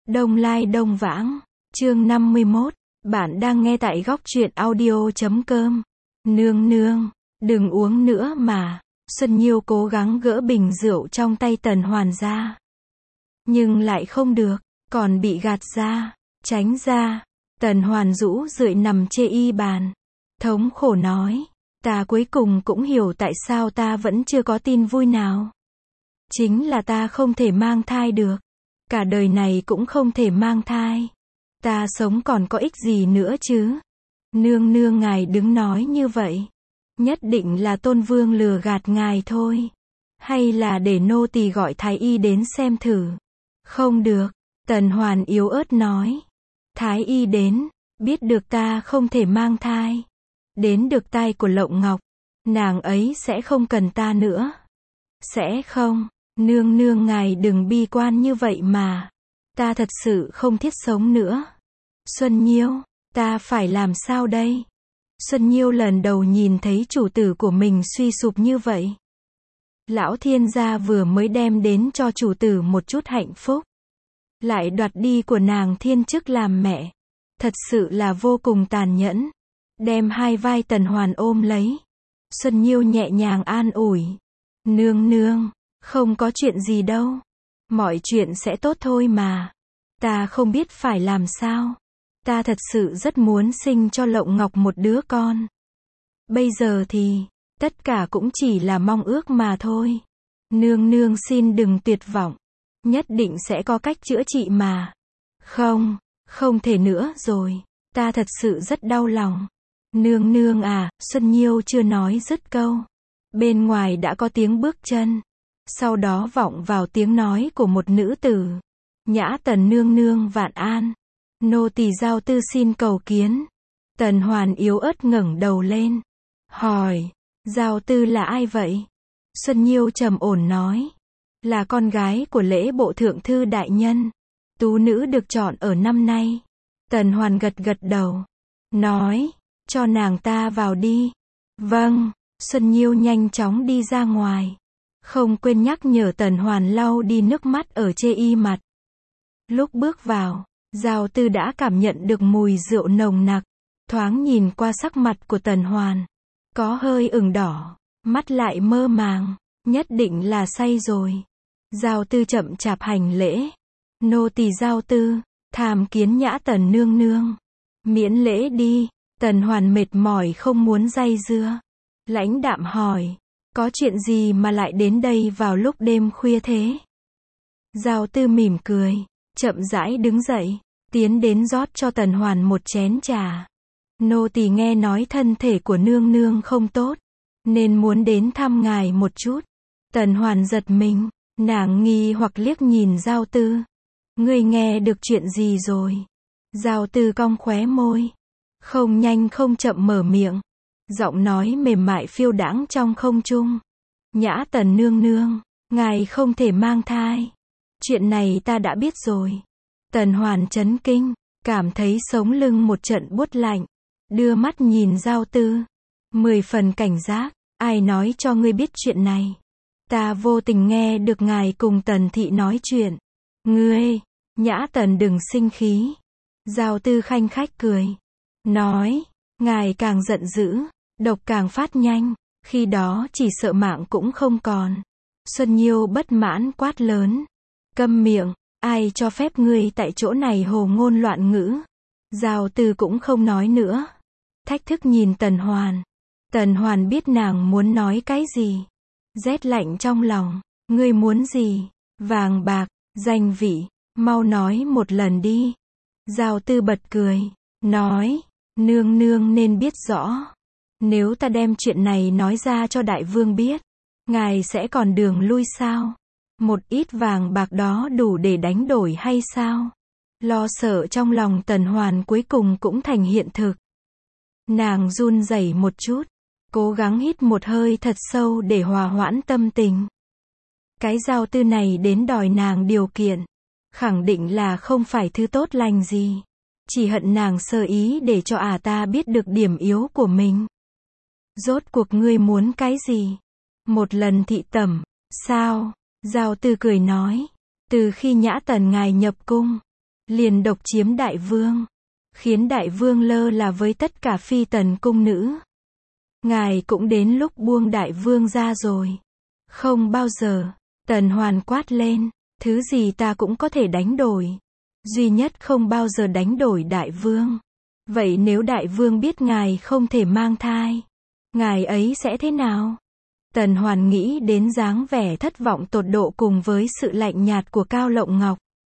Đông Lai Đông Vãng, chương 51, bạn đang nghe tại góc truyện audio.com. Nương nương, đừng uống nữa mà. Xuân Nhiêu cố gắng gỡ bình rượu trong tay Tần Hoàn ra. Nhưng lại không được, còn bị gạt ra, tránh ra. Tần Hoàn rũ rượi nằm chê y bàn. Thống khổ nói, ta cuối cùng cũng hiểu tại sao ta vẫn chưa có tin vui nào. Chính là ta không thể mang thai được. Cả đời này cũng không thể mang thai. Ta sống còn có ích gì nữa chứ? Nương nương ngài đứng nói như vậy. Nhất định là Tôn Vương lừa gạt ngài thôi. Hay là để nô tỳ gọi thái y đến xem thử. Không được, Tần Hoàn yếu ớt nói. Thái y đến, biết được ta không thể mang thai. Đến được tai của Lộng Ngọc, nàng ấy sẽ không cần ta nữa. Sẽ không, nương nương ngài đừng bi quan như vậy mà. Ta thật sự không thiết sống nữa. Xuân Nhiêu, ta phải làm sao đây? Xuân Nhiêu lần đầu nhìn thấy chủ tử của mình suy sụp như vậy. Lão thiên gia vừa mới đem đến cho chủ tử một chút hạnh phúc. Lại đoạt đi của nàng thiên chức làm mẹ. Thật sự là vô cùng tàn nhẫn. Đem hai vai Tần Hoàn ôm lấy. Xuân Nhiêu nhẹ nhàng an ủi. Nương nương, không có chuyện gì đâu. Mọi chuyện sẽ tốt thôi mà. Ta không biết phải làm sao. Ta thật sự rất muốn sinh cho Lộng Ngọc một đứa con. Bây giờ thì, tất cả cũng chỉ là mong ước mà thôi. Nương nương xin đừng tuyệt vọng. Nhất định sẽ có cách chữa trị mà. Không, không thể nữa rồi. Ta thật sự rất đau lòng. Nương nương à, Xuân Nhiêu chưa nói dứt câu. Bên ngoài đã có tiếng bước chân. Sau đó vọng vào tiếng nói của một nữ tử. Nhã Tần nương nương vạn an. Nô tỳ Giao Tư xin cầu kiến. Tần Hoàn yếu ớt ngẩng đầu lên. Hỏi, Giao Tư là ai vậy? Xuân Nhiêu trầm ổn nói. Là con gái của lễ bộ thượng thư đại nhân. Tú nữ được chọn ở năm nay. Tần Hoàn gật gật đầu. Nói, cho nàng ta vào đi. Vâng, Xuân Nhiêu nhanh chóng đi ra ngoài. Không quên nhắc nhở Tần Hoàn lau đi nước mắt ở chê y mặt. Lúc bước vào, Giao Tư đã cảm nhận được mùi rượu nồng nặc. Thoáng nhìn qua sắc mặt của Tần Hoàn. Có hơi ửng đỏ, mắt lại mơ màng. Nhất định là say rồi. Giao Tư chậm chạp hành lễ. Nô tỳ Giao Tư, tham kiến Nhã Tần nương nương. Miễn lễ đi. Tần Hoàn mệt mỏi không muốn day dưa. Lãnh đạm hỏi. Có chuyện gì mà lại đến đây vào lúc đêm khuya thế? Giao Tư mỉm cười. Chậm rãi đứng dậy. Tiến đến rót cho Tần Hoàn một chén trà. Nô tỳ nghe nói thân thể của nương nương không tốt. Nên muốn đến thăm ngài một chút. Tần Hoàn giật mình. Nàng nghi hoặc liếc nhìn Giao Tư. Ngươi nghe được chuyện gì rồi? Giao Tư cong khóe môi. Không nhanh không chậm mở miệng. Giọng nói mềm mại phiêu đãng trong không trung. Nhã Tần nương nương, ngài không thể mang thai. Chuyện này ta đã biết rồi. Tần Hoàn chấn kinh, cảm thấy sống lưng một trận buốt lạnh. Đưa mắt nhìn Giao Tư. 10 phần cảnh giác, ai nói cho ngươi biết chuyện này? Ta vô tình nghe được ngài cùng Tần thị nói chuyện. Ngươi, Nhã Tần đừng sinh khí. Giao Tư khanh khách cười. Nói, ngài càng giận dữ, độc càng phát nhanh. Khi đó chỉ sợ mạng cũng không còn. Xuân Nhiêu bất mãn quát lớn. Câm miệng, ai cho phép ngươi tại chỗ này hồ ngôn loạn ngữ. Giao Tư cũng không nói nữa. Thách thức nhìn Tần Hoàn. Tần Hoàn biết nàng muốn nói cái gì. Rét lạnh trong lòng. Ngươi muốn gì? Vàng bạc, danh vị, mau nói một lần đi. Giao Tư bật cười. Nói, nương nương nên biết rõ. Nếu ta đem chuyện này nói ra cho đại vương biết, ngài sẽ còn đường lui sao? Một ít vàng bạc đó đủ để đánh đổi hay sao? Lo sợ trong lòng Tần Hoàn cuối cùng cũng thành hiện thực. Nàng run rẩy một chút, cố gắng hít một hơi thật sâu để hòa hoãn tâm tình. Cái Giao Tư này đến đòi nàng điều kiện, khẳng định là không phải thứ tốt lành gì. Chỉ hận nàng sơ ý để cho ta biết được điểm yếu của mình. Rốt cuộc ngươi muốn cái gì? Một lần thị tẩm, sao? Giao Tư cười nói. Từ khi Nhã Tần ngài nhập cung, liền độc chiếm đại vương, khiến đại vương lơ là với tất cả phi tần cung nữ. Ngài cũng đến lúc buông đại vương ra rồi. Không bao giờ. Tần Hoàn quát lên, thứ gì ta cũng có thể đánh đổi. Duy nhất không bao giờ đánh đổi đại vương. Vậy nếu đại vương biết ngài không thể mang thai, ngài ấy sẽ thế nào? Tần Hoàn nghĩ đến dáng vẻ thất vọng tột độ cùng với sự lạnh nhạt của Cao Lộng Ngọc.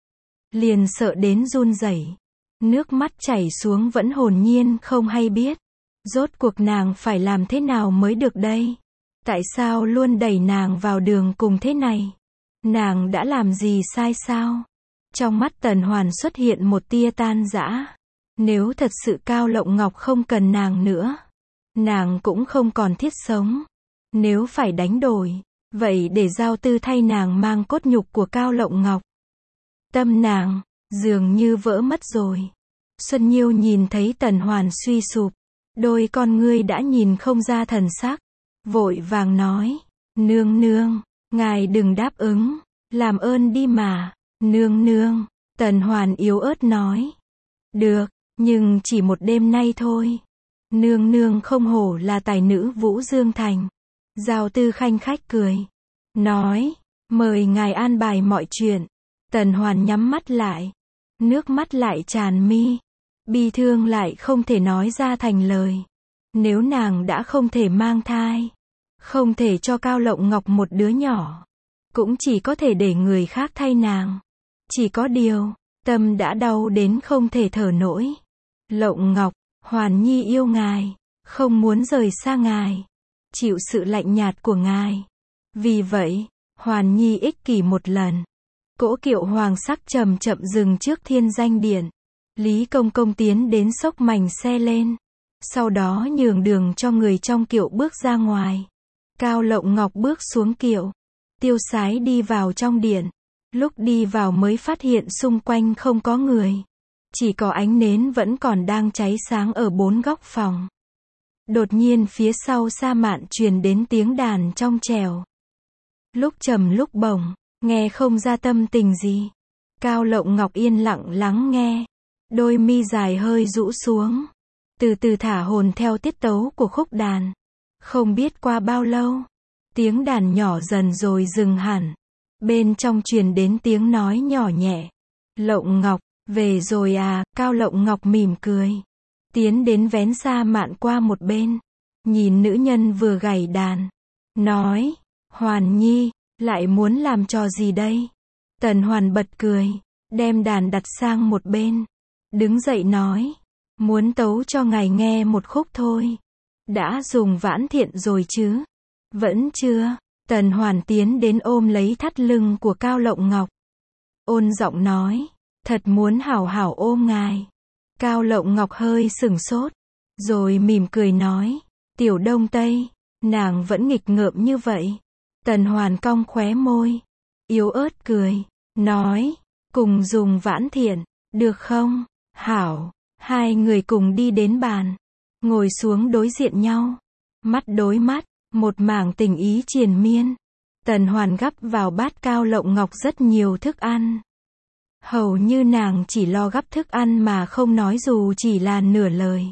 Liền sợ đến run rẩy. Nước mắt chảy xuống vẫn hồn nhiên không hay biết. Rốt cuộc nàng phải làm thế nào mới được đây? Tại sao luôn đẩy nàng vào đường cùng thế này? Nàng đã làm gì sai sao? Trong mắt Tần Hoàn xuất hiện một tia tan rã. Nếu thật sự Cao Lộng Ngọc không cần nàng nữa, nàng cũng không còn thiết sống. Nếu phải đánh đổi, vậy để Giao Tư thay nàng mang cốt nhục của Cao Lộng Ngọc. Tâm nàng dường như vỡ mất rồi. Xuân Nhiêu nhìn thấy Tần Hoàn suy sụp, đôi con ngươi đã nhìn không ra thần sắc, vội vàng nói, nương nương, ngài đừng đáp ứng, làm ơn đi mà. Nương nương, Tần Hoàn yếu ớt nói, được, nhưng chỉ một đêm nay thôi. Nương nương không hổ là tài nữ Vũ Dương Thành. Giao Tư khanh khách cười, nói, mời ngài an bài mọi chuyện. Tần Hoàn nhắm mắt lại, nước mắt lại tràn mi, bi thương lại không thể nói ra thành lời. Nếu nàng đã không thể mang thai, không thể cho Cao Lộng Ngọc một đứa nhỏ, cũng chỉ có thể để người khác thay nàng. Chỉ có điều, tâm đã đau đến không thể thở nổi. Lộng Ngọc, Hoàn Nhi yêu ngài, không muốn rời xa ngài, chịu sự lạnh nhạt của ngài. Vì vậy, Hoàn Nhi ích kỷ một lần. Cỗ kiệu hoàng sắc chậm chậm dừng trước Thiên Danh Điện. Lý Công Công tiến đến xốc mảnh xe lên, sau đó nhường đường cho người trong kiệu bước ra ngoài. Cao Lộng Ngọc bước xuống kiệu, tiêu sái đi vào trong điện. Lúc đi vào mới phát hiện xung quanh không có người, chỉ có ánh nến vẫn còn đang cháy sáng ở bốn góc phòng. Đột nhiên phía sau Sa Mạn truyền đến tiếng đàn trong trẻo. Lúc trầm lúc bổng, nghe không ra tâm tình gì. Cao Lộng Ngọc yên lặng lắng nghe, đôi mi dài hơi rũ xuống, từ từ thả hồn theo tiết tấu của khúc đàn. Không biết qua bao lâu, tiếng đàn nhỏ dần rồi dừng hẳn. Bên trong truyền đến tiếng nói nhỏ nhẹ. Lộng Ngọc, về rồi à? Cao Lộng Ngọc mỉm cười, tiến đến vén Sa Mạn qua một bên, nhìn nữ nhân vừa gảy đàn, nói, Hoàn Nhi, lại muốn làm trò gì đây? Tần Hoàn bật cười, đem đàn đặt sang một bên, đứng dậy nói, muốn tấu cho ngài nghe một khúc thôi. Đã dùng vãn thiện rồi chứ? Vẫn chưa. Tần Hoàn tiến đến ôm lấy thắt lưng của Cao Lộng Ngọc, ôn giọng nói, thật muốn hảo hảo ôm ngài. Cao Lộng Ngọc hơi sửng sốt, rồi mỉm cười nói, Tiểu Đông Tây, nàng vẫn nghịch ngợm như vậy. Tần Hoàn cong khóe môi, yếu ớt cười, nói, cùng dùng vãn thiện, được không? Hảo. Hai người cùng đi đến bàn, ngồi xuống đối diện nhau, mắt đối mắt, một mảng tình ý triền miên. Tần Hoàn gắp vào bát Cao Lộng Ngọc rất nhiều thức ăn. Hầu như nàng chỉ lo gắp thức ăn mà không nói dù chỉ là nửa lời,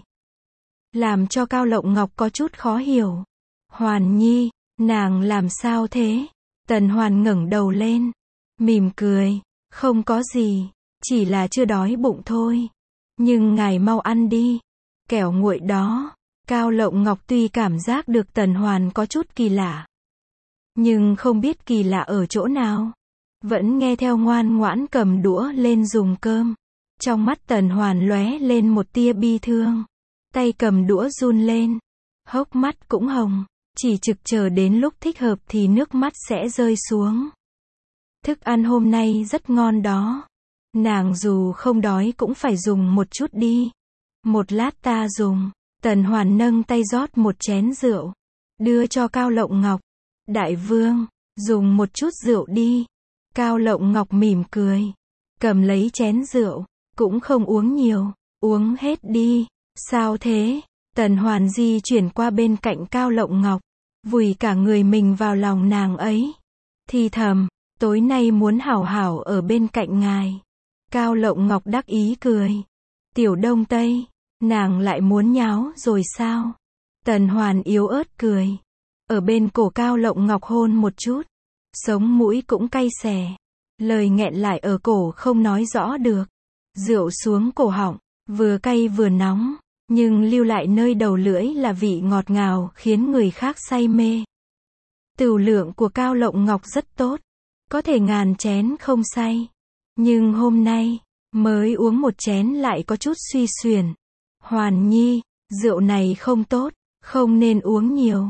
làm cho Cao Lộng Ngọc có chút khó hiểu. Hoàn Nhi, nàng làm sao thế? Tần Hoàn ngẩng đầu lên, mỉm cười, không có gì, chỉ là chưa đói bụng thôi. Nhưng ngài mau ăn đi, kẻo nguội đó. Cao Lộng Ngọc tuy cảm giác được Tần Hoàn có chút kỳ lạ, nhưng không biết kỳ lạ ở chỗ nào, vẫn nghe theo ngoan ngoãn cầm đũa lên dùng cơm. Trong mắt Tần Hoàn lóe lên một tia bi thương, tay cầm đũa run lên, hốc mắt cũng hồng, chỉ trực chờ đến lúc thích hợp thì nước mắt sẽ rơi xuống. Thức ăn hôm nay rất ngon đó. Nàng dù không đói cũng phải dùng một chút đi. Một lát ta dùng. Tần Hoàn nâng tay rót một chén rượu, đưa cho Cao Lộng Ngọc. Đại vương, dùng một chút rượu đi. Cao Lộng Ngọc mỉm cười, cầm lấy chén rượu, cũng không uống nhiều, uống hết đi. Sao thế? Tần Hoàn di chuyển qua bên cạnh Cao Lộng Ngọc, vùi cả người mình vào lòng nàng ấy, thì thầm, tối nay muốn hảo hảo ở bên cạnh ngài. Cao Lộng Ngọc đắc ý cười. Tiểu Đông Tây, nàng lại muốn nháo rồi sao? Tần Hoàn yếu ớt cười. Ở bên cổ Cao Lộng Ngọc hôn một chút. Sống mũi cũng cay xè. Lời nghẹn lại ở cổ không nói rõ được. Rượu xuống cổ họng, vừa cay vừa nóng, nhưng lưu lại nơi đầu lưỡi là vị ngọt ngào khiến người khác say mê. Tửu lượng của Cao Lộng Ngọc rất tốt, có thể ngàn chén không say. Nhưng hôm nay, mới uống một chén lại có chút suy xuyển. Hoàn Nhi, rượu này không tốt, không nên uống nhiều.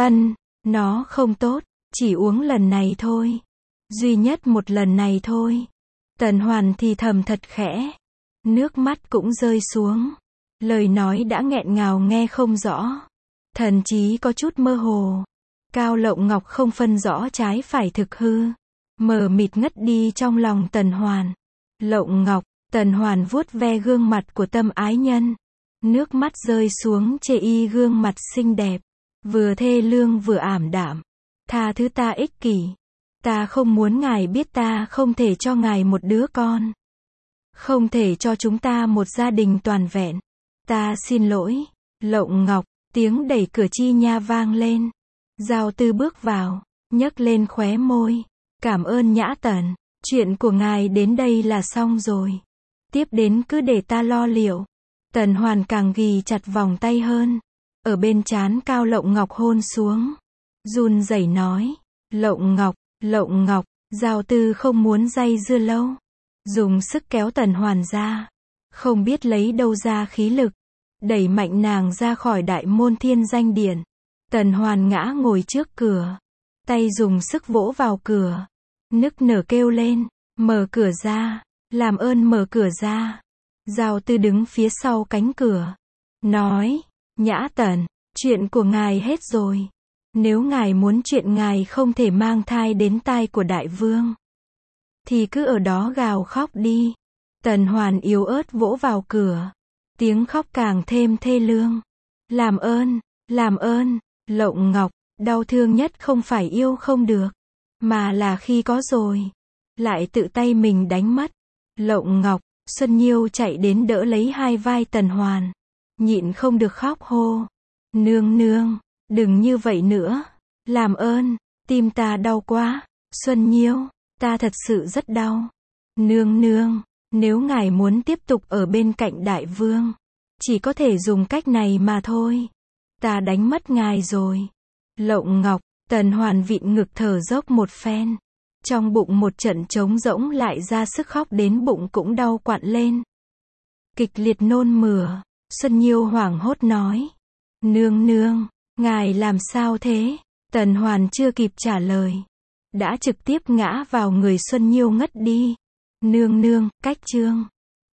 Nó không tốt, chỉ uống lần này thôi. Duy nhất một lần này thôi. Tần Hoàn thì thầm thật khẽ. Nước mắt cũng rơi xuống. Lời nói đã nghẹn ngào nghe không rõ. Thần trí có chút mơ hồ. Cao Lộng Ngọc không phân rõ trái phải thực hư. Mờ mịt ngất đi trong lòng Tần Hoàn. Lộng Ngọc, Tần Hoàn vuốt ve gương mặt của tâm ái nhân. Nước mắt rơi xuống chê y gương mặt xinh đẹp. Vừa thê lương vừa ảm đạm. Tha thứ ta ích kỷ. Ta không muốn ngài biết ta không thể cho ngài một đứa con. Không thể cho chúng ta một gia đình toàn vẹn. Ta xin lỗi. Lộng Ngọc, tiếng đẩy cửa chi nha vang lên. Giao Tư bước vào, nhấc lên khóe môi. Cảm ơn Nhã Tần, chuyện của ngài đến đây là xong rồi. Tiếp đến cứ để ta lo liệu. Tần Hoàn càng ghì chặt vòng tay hơn. Ở bên trán Cao Lộng Ngọc hôn xuống. Run rẩy nói. Lộng Ngọc, Giao Tư không muốn dây dưa lâu. Dùng sức kéo Tần Hoàn ra. Không biết lấy đâu ra khí lực. Đẩy mạnh nàng ra khỏi đại môn Thiên Danh Điện. Tần Hoàn ngã ngồi trước cửa. Tay dùng sức vỗ vào cửa. Nức nở kêu lên. Mở cửa ra. Làm ơn mở cửa ra. Giao Tư đứng phía sau cánh cửa. Nói. Nhã Tần, chuyện của ngài hết rồi. Nếu ngài muốn chuyện ngài không thể mang thai đến tai của đại vương, thì cứ ở đó gào khóc đi. Tần Hoàn yếu ớt vỗ vào cửa. Tiếng khóc càng thêm thê lương. Làm ơn, Lộng Ngọc, đau thương nhất không phải yêu không được, mà là khi có rồi, lại tự tay mình đánh mất. Lộng Ngọc, Xuân Nhiêu chạy đến đỡ lấy hai vai Tần Hoàn. Nhịn không được khóc hô. Nương, đừng như vậy nữa. Làm ơn, tim ta đau quá. Xuân Nhiêu, ta thật sự rất đau. Nương, nếu ngài muốn tiếp tục ở bên cạnh đại vương, chỉ có thể dùng cách này mà thôi. Ta đánh mất ngài rồi. Lộng Ngọc, Tần Hoàn vịn ngực thở dốc một phen. Trong bụng một trận trống rỗng lại ra sức khóc đến bụng cũng đau quặn lên. Kịch liệt nôn mửa. Xuân Nhiêu hoảng hốt nói. Nương, ngài làm sao thế? Tần Hoàn chưa kịp trả lời. Đã trực tiếp ngã vào người Xuân Nhiêu ngất đi. Nương, cách chương.